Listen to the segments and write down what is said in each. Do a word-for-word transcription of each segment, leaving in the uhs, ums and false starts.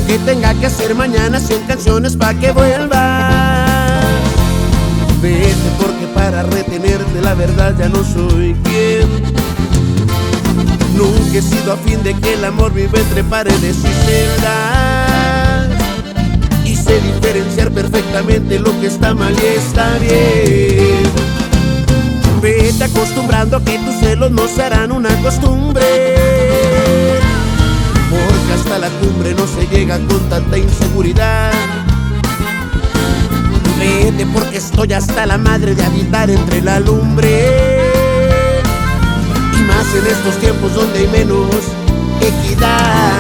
que tenga que hacer mañana, cien canciones pa' que vuelvas. Vete porque para retenerte la verdad ya no soy quien. Nunca he sido a fin de que el amor vive entre paredes y celdas, y sé diferenciar perfectamente lo que está mal y está bien. Vete acostumbrando a que tus celos no serán una costumbre, porque hasta la cumbre no se llega con tanta inseguridad. Vete porque estoy hasta la madre de habitar entre la lumbre, y más en estos tiempos donde hay menos equidad.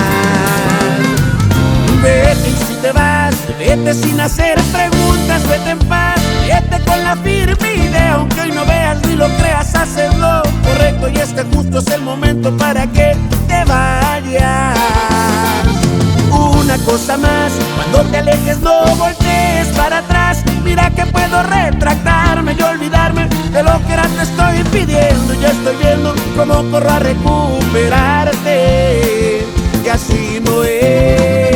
Vete y si te vas, vete sin hacer preguntas, vete en paz, vete con la firme idea, aunque hoy no veas ni lo creas, haces lo correcto y este justo es el momento para que te vayas. Una cosa más, cuando te alejes no voltees para atrás, mira que puedo retractarme y olvidarme de lo que era te estoy pidiendo. Ya estoy viendo cómo corro a recuperarte, y así no es.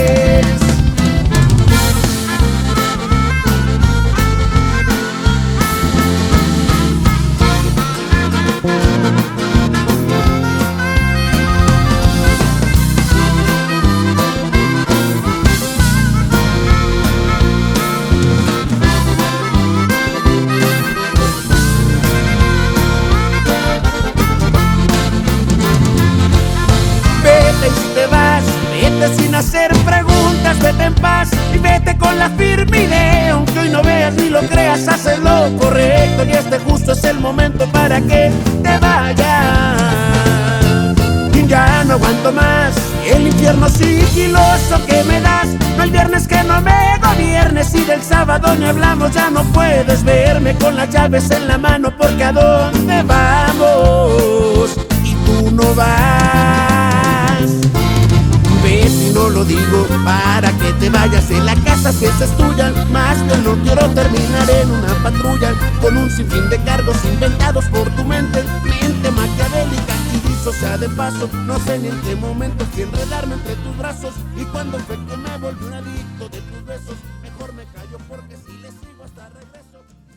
Vete sin hacer preguntas, vete en paz y vete con la firme idea, aunque hoy no veas ni lo creas, haces lo correcto y este justo es el momento para que te vayas. Y ya no aguanto más el infierno sigiloso que me das, no el viernes que no me gobiernes, y del sábado ni hablamos, ya no puedes verme con las llaves en la mano, porque a dónde vamos y tú no vas. Vete y no lo digo para que te vayas, en la casa si esa es tuya, más bien no quiero terminar en una patrulla con un sinfín de cargos inventados por tu mente, mente maquiavélica y dicho sea de paso, no sé ni en qué momento fui a enredarme entre tus brazos, y cuando fue que me volví un adicto de tus besos, mejor me callo porque si le sigo hasta regreso.